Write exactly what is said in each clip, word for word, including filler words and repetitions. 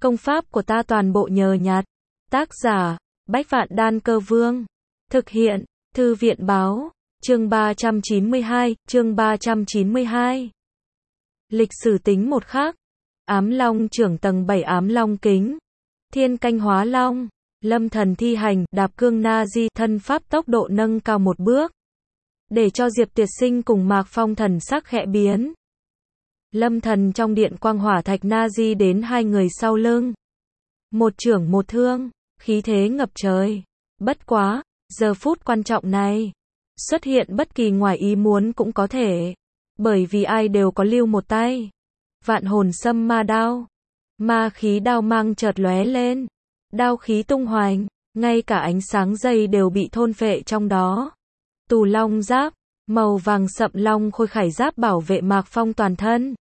Công pháp của ta toàn bộ nhờ nhặt. Tác giả, Bách Vạn Đan Cơ Vương. Thực hiện, Thư viện Báo. Chương ba trăm chín mươi hai, chương ba trăm chín mươi hai. Lịch sử tính một khắc. Ám Long trưởng tầng bảy Ám Long kính. Thiên canh hóa long. Lâm Thần thi hành, đạp cương na di, thân pháp tốc độ nâng cao một bước. Để cho Diệp Tuyệt Sinh cùng Mạc Phong thần sắc khẽ biến. Lâm Thần trong điện quang hỏa thạch na di đến hai người sau lưng. Một trưởng một thương, khí thế ngập trời. Bất quá, giờ phút quan trọng này, xuất hiện bất kỳ ngoài ý muốn cũng có thể. Bởi vì ai đều có lưu một tay. Vạn hồn sâm ma đao. Ma khí đao mang chợt lóe lên. Đao khí tung hoành, ngay cả ánh sáng dây đều bị thôn phệ trong đó. Tù long giáp, màu vàng sậm long khôi khải giáp bảo vệ Mạc Phong toàn thân.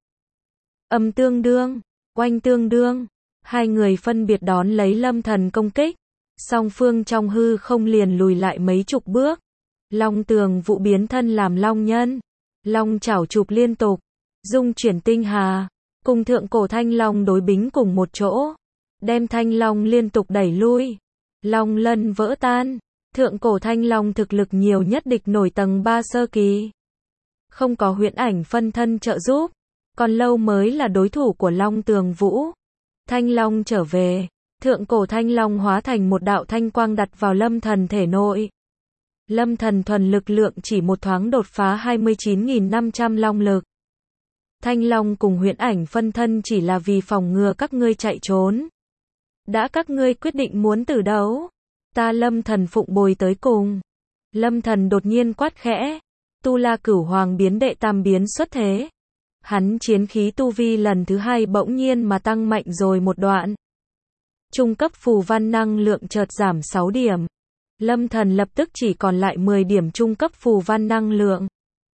Âm tương đương, oanh tương đương, hai người phân biệt đón lấy Lâm Thần công kích. Song phương trong hư không liền lùi lại mấy chục bước. Long tường vụ biến thân làm long nhân. Long chảo chụp liên tục, dung chuyển tinh hà, cùng thượng cổ thanh long đối bính cùng một chỗ. Đem thanh long liên tục đẩy lui. Long lân vỡ tan. Thượng cổ thanh long thực lực nhiều nhất địch nổi tầng ba sơ kỳ. Không có huyễn ảnh phân thân trợ giúp. Còn lâu mới là đối thủ của Long Tường Vũ. Thanh long trở về. Thượng cổ thanh long hóa thành một đạo thanh quang đặt vào Lâm Thần thể nội. Lâm Thần thuần lực lượng chỉ một thoáng đột phá hai mươi chín nghìn năm trăm long lực. Thanh long cùng huyễn ảnh phân thân chỉ là vì phòng ngừa các ngươi chạy trốn. Đã các ngươi quyết định muốn tử đấu, ta Lâm Thần phụng bồi tới cùng. Lâm Thần đột nhiên quát khẽ. Tu La Cửu Hoàng biến đệ tam biến xuất thế. Hắn chiến khí tu vi lần thứ hai bỗng nhiên mà tăng mạnh rồi một đoạn. Trung cấp phù văn năng lượng chợt giảm sáu điểm. Lâm Thần lập tức chỉ còn lại mười điểm trung cấp phù văn năng lượng.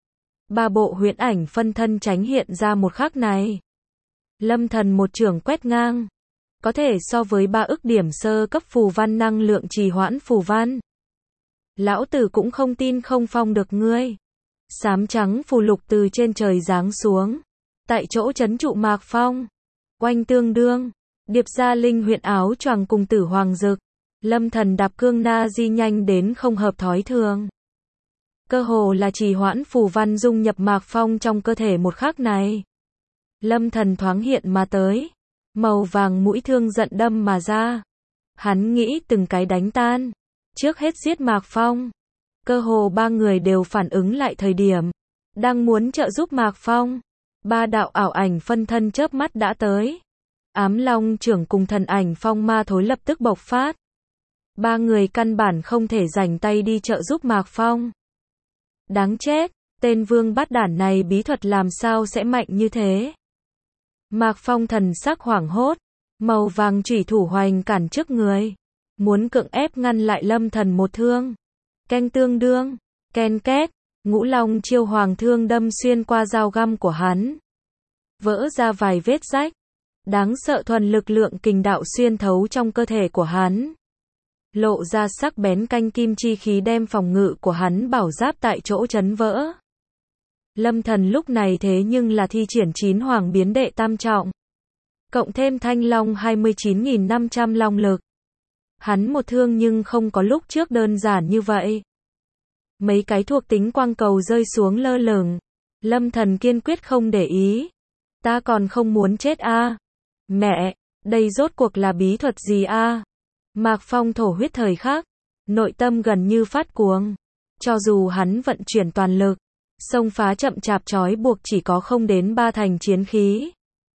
Ba bộ huyễn ảnh phân thân tránh hiện ra một khắc này. Lâm Thần một trường quét ngang. Có thể so với ba ức điểm sơ cấp phù văn năng lượng trì hoãn phù văn. Lão tử cũng không tin không phong được ngươi. Xám trắng phù lục từ trên trời giáng xuống. Tại chỗ trấn trụ Mạc Phong. Oanh tương đương. Điệp gia linh huyện áo choàng cùng tử hoàng dực. Lâm Thần đạp cương na di nhanh đến không hợp thói thường. Cơ hồ là trì hoãn phù văn dung nhập Mạc Phong trong cơ thể một khắc này. Lâm Thần thoáng hiện mà tới. Màu vàng mũi thương giận đâm mà ra. Hắn nghĩ từng cái đánh tan. Trước hết giết Mạc Phong. Cơ hồ ba người đều phản ứng lại thời điểm. Đang muốn trợ giúp Mạc Phong. Ba đạo ảo ảnh phân thân chớp mắt đã tới. Ám Long trưởng cùng thần ảnh phong ma thối lập tức bộc phát. Ba người căn bản không thể rảnh tay đi trợ giúp Mạc Phong. Đáng chết, tên vương bát đản này bí thuật làm sao sẽ mạnh như thế. Mạc Phong thần sắc hoảng hốt, màu vàng chủy thủ hoành cản trước người, muốn cưỡng ép ngăn lại Lâm Thần một thương. Canh tương đương, ken két, ngũ long chiêu hoàng thương đâm xuyên qua dao găm của hắn. Vỡ ra vài vết rách, đáng sợ thuần lực lượng kình đạo xuyên thấu trong cơ thể của hắn. Lộ ra sắc bén canh kim chi khí đem phòng ngự của hắn bảo giáp tại chỗ chấn vỡ. Lâm Thần lúc này thế nhưng là thi triển chín hoàng biến đệ tam trọng. Cộng thêm thanh long hai mươi chín nghìn năm trăm long lực. Hắn một thương nhưng không có lúc trước đơn giản như vậy. Mấy cái thuộc tính quang cầu rơi xuống lơ lửng. Lâm Thần kiên quyết không để ý. Ta còn không muốn chết a. À? Mẹ, đây rốt cuộc là bí thuật gì a? À? Mạc Phong thổ huyết thời khắc, nội tâm gần như phát cuồng. Cho dù hắn vận chuyển toàn lực, xông phá chậm chạp trói buộc chỉ có không đến ba thành chiến khí.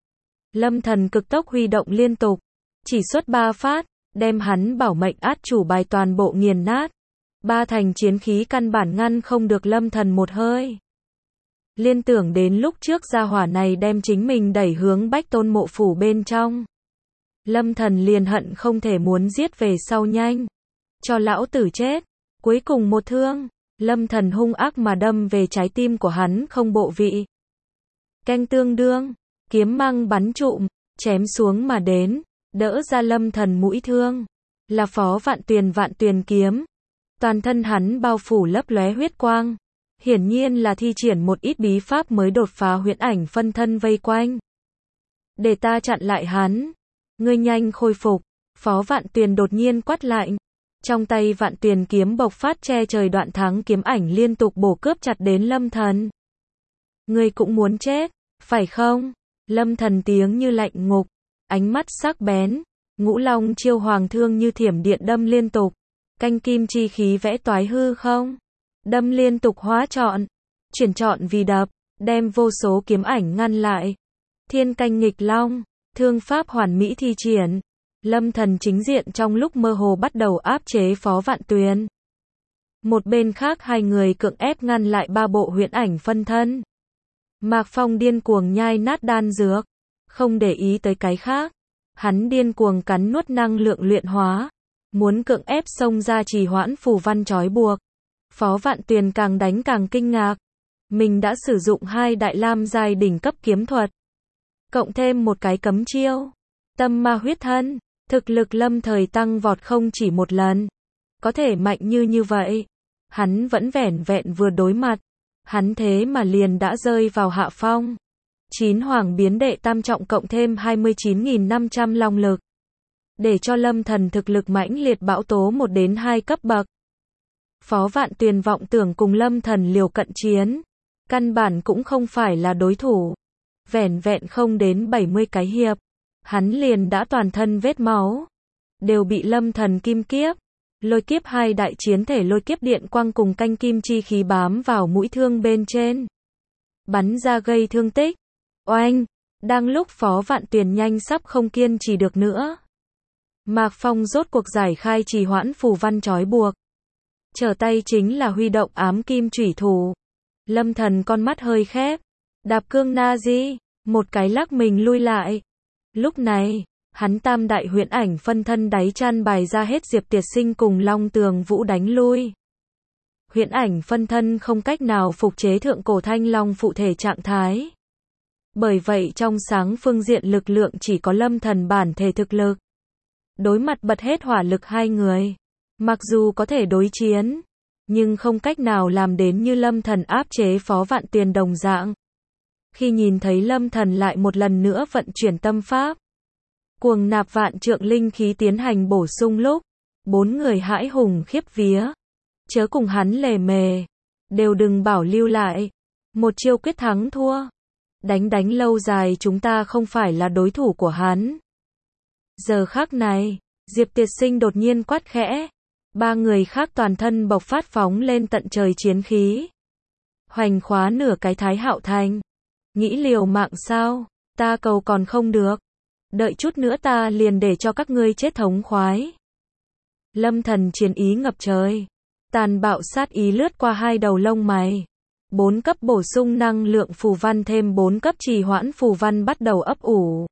Lâm Thần cực tốc huy động liên tục, chỉ xuất ba phát, đem hắn bảo mệnh át chủ bài toàn bộ nghiền nát. Ba thành chiến khí căn bản ngăn không được Lâm Thần một hơi. Liên tưởng đến lúc trước gia hỏa này đem chính mình đẩy hướng Bách Tôn mộ phủ bên trong. Lâm Thần liền hận không thể muốn giết về sau nhanh. Cho lão tử chết. Cuối cùng một thương. Lâm Thần hung ác mà đâm về trái tim của hắn không bộ vị. Canh tương đương. Kiếm mang bắn trụm. Chém xuống mà đến. Đỡ ra Lâm Thần mũi thương. Là Phó Vạn Tuyền Vạn Tuyền kiếm. Toàn thân hắn bao phủ lấp lóe huyết quang. Hiển nhiên là thi triển một ít bí pháp mới đột phá huyễn ảnh phân thân vây quanh. Để ta chặn lại hắn. Ngươi nhanh khôi phục. Phó Vạn Tuyền đột nhiên quát lạnh. Trong tay Vạn Tuyền kiếm bộc phát che trời đoạn thắng kiếm ảnh liên tục bổ cướp chặt đến Lâm Thần. Ngươi cũng muốn chết, phải không? Lâm Thần tiếng như lạnh ngục, ánh mắt sắc bén, ngũ long chiêu hoàng thương như thiểm điện đâm liên tục, canh kim chi khí vẽ toái hư không, đâm liên tục hóa trọn, chuyển trọn vì đập, đem vô số kiếm ảnh ngăn lại. Thiên canh nghịch long, thương pháp hoàn mỹ thi triển. Lâm Thần chính diện trong lúc mơ hồ bắt đầu áp chế Phó Vạn Tuyền. Một bên khác hai người cưỡng ép ngăn lại ba bộ huyễn ảnh phân thân. Mạc Phong điên cuồng nhai nát đan dược, không để ý tới cái khác. Hắn điên cuồng cắn nuốt năng lượng luyện hóa, muốn cưỡng ép xông ra trì hoãn phù văn trói buộc. Phó Vạn Tuyền càng đánh càng kinh ngạc. Mình đã sử dụng hai đại lam giai đỉnh cấp kiếm thuật, cộng thêm một cái cấm chiêu, tâm ma huyết thân. Thực lực Lâm Thời tăng vọt không chỉ một lần. Có thể mạnh như như vậy. Hắn vẫn vẻn vẹn vừa đối mặt. Hắn thế mà liền đã rơi vào hạ phong. Chín hoàng biến đệ tam trọng cộng thêm hai mươi chín nghìn năm trăm long lực. Để cho Lâm Thần thực lực mãnh liệt bão tố một đến hai cấp bậc. Phó Vạn Tuyền vọng tưởng cùng Lâm Thần liều cận chiến. Căn bản cũng không phải là đối thủ. Vẻn vẹn không đến bảy mươi cái hiệp. Hắn liền đã toàn thân vết máu. Đều bị Lâm Thần kim kiếp. Lôi kiếp hai đại chiến thể lôi kiếp điện quang cùng canh kim chi khí bám vào mũi thương bên trên. Bắn ra gây thương tích. Oanh! Đang lúc Phó Vạn Tuyền nhanh sắp không kiên trì được nữa. Mạc Phong rốt cuộc giải khai trì hoãn phù văn trói buộc. Trở tay chính là huy động ám kim chủy thủ. Lâm Thần con mắt hơi khép. Đạp cương na di. Một cái lắc mình lui lại. Lúc này, hắn tam đại huyễn ảnh phân thân đáy chăn bài ra hết Diệp Tiệt Sinh cùng Long Tường Vũ đánh lui. Huyễn ảnh phân thân không cách nào phục chế thượng cổ thanh long phụ thể trạng thái. Bởi vậy trong sáng phương diện lực lượng chỉ có Lâm Thần bản thể thực lực. Đối mặt bật hết hỏa lực hai người. Mặc dù có thể đối chiến, nhưng không cách nào làm đến như Lâm Thần áp chế Phó Vạn Tuyền đồng dạng. Khi nhìn thấy Lâm Thần lại một lần nữa vận chuyển tâm pháp, cuồng nạp vạn trượng linh khí tiến hành bổ sung lúc, bốn người hãi hùng khiếp vía. Chớ cùng hắn lề mề, đều đừng bảo lưu lại. Một chiêu quyết thắng thua. Đánh đánh lâu dài chúng ta không phải là đối thủ của hắn. Giờ khắc này, Diệp Tiệt Sinh đột nhiên quát khẽ. Ba người khác toàn thân bộc phát phóng lên tận trời chiến khí. Hoành khóa nửa cái Thái Hạo Thành. Nghĩ liều mạng sao? Ta cầu còn không được. Đợi chút nữa ta liền để cho các ngươi chết thống khoái. Lâm Thần chiến ý ngập trời. Tàn bạo sát ý lướt qua hai đầu lông mày. Bốn cấp bổ sung năng lượng phù văn thêm bốn cấp trì hoãn phù văn bắt đầu ấp ủ.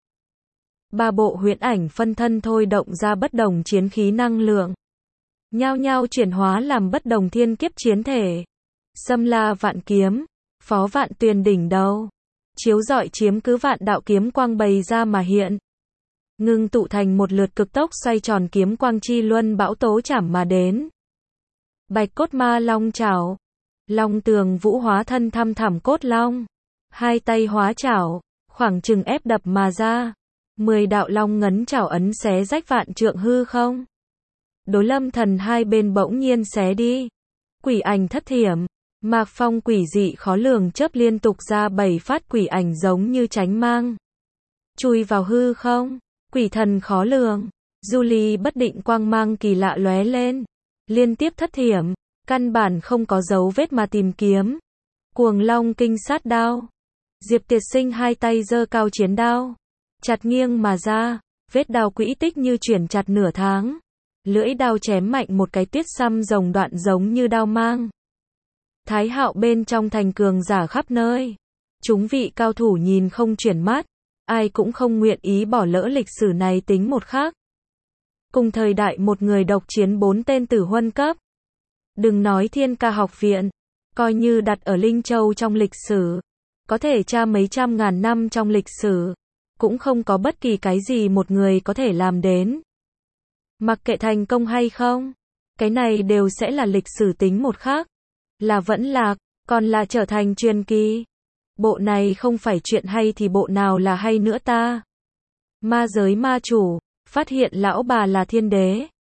Ba bộ huyễn ảnh phân thân thôi động ra bất đồng chiến khí năng lượng. Nhao nhao chuyển hóa làm bất đồng thiên kiếp chiến thể. Xâm la vạn kiếm. Phó Vạn Tuyền đỉnh đầu. Chiếu rọi chiếm cứ vạn đạo kiếm quang bày ra mà hiện. Ngưng tụ thành một lượt cực tốc xoay tròn kiếm quang chi luân bão tố chảm mà đến. Bạch cốt ma long chảo. Long Tường Vũ hóa thân thăm thẳm cốt long. Hai tay hóa chảo, khoảng chừng ép đập mà ra. Mười đạo long ngấn chảo ấn xé rách vạn trượng hư không. Đối Lâm Thần hai bên bỗng nhiên xé đi. Quỷ ảnh thất thiểm. Mạc Phong quỷ dị khó lường chớp liên tục ra bảy phát quỷ ảnh giống như tránh mang. Chui vào hư không. Quỷ thần khó lường. Du ly bất định quang mang kỳ lạ lóe lên. Liên tiếp thất thiểm. Căn bản không có dấu vết mà tìm kiếm. Cuồng long kinh sát đao. Diệp Tiệt Sinh hai tay giơ cao chiến đao. Chặt nghiêng mà ra. Vết đao quỹ tích như chuyển chặt nửa tháng. Lưỡi đao chém mạnh một cái tuyết xăm rồng đoạn giống như đao mang. Thái Hạo bên trong thành cường giả khắp nơi. Chúng vị cao thủ nhìn không chuyển mắt. Ai cũng không nguyện ý bỏ lỡ lịch sử này tính một khác. Cùng thời đại một người độc chiến bốn tên tử huân cấp. Đừng nói Thiên Ca học viện. Coi như đặt ở Linh Châu trong lịch sử. Có thể tra mấy trăm ngàn năm trong lịch sử. Cũng không có bất kỳ cái gì một người có thể làm đến. Mặc kệ thành công hay không. Cái này đều sẽ là lịch sử tính một khác. Là vẫn lạc, còn là trở thành truyền kỳ. Bộ này không phải chuyện hay thì bộ nào là hay nữa ta. Ma giới ma chủ, phát hiện lão bà là thiên đế.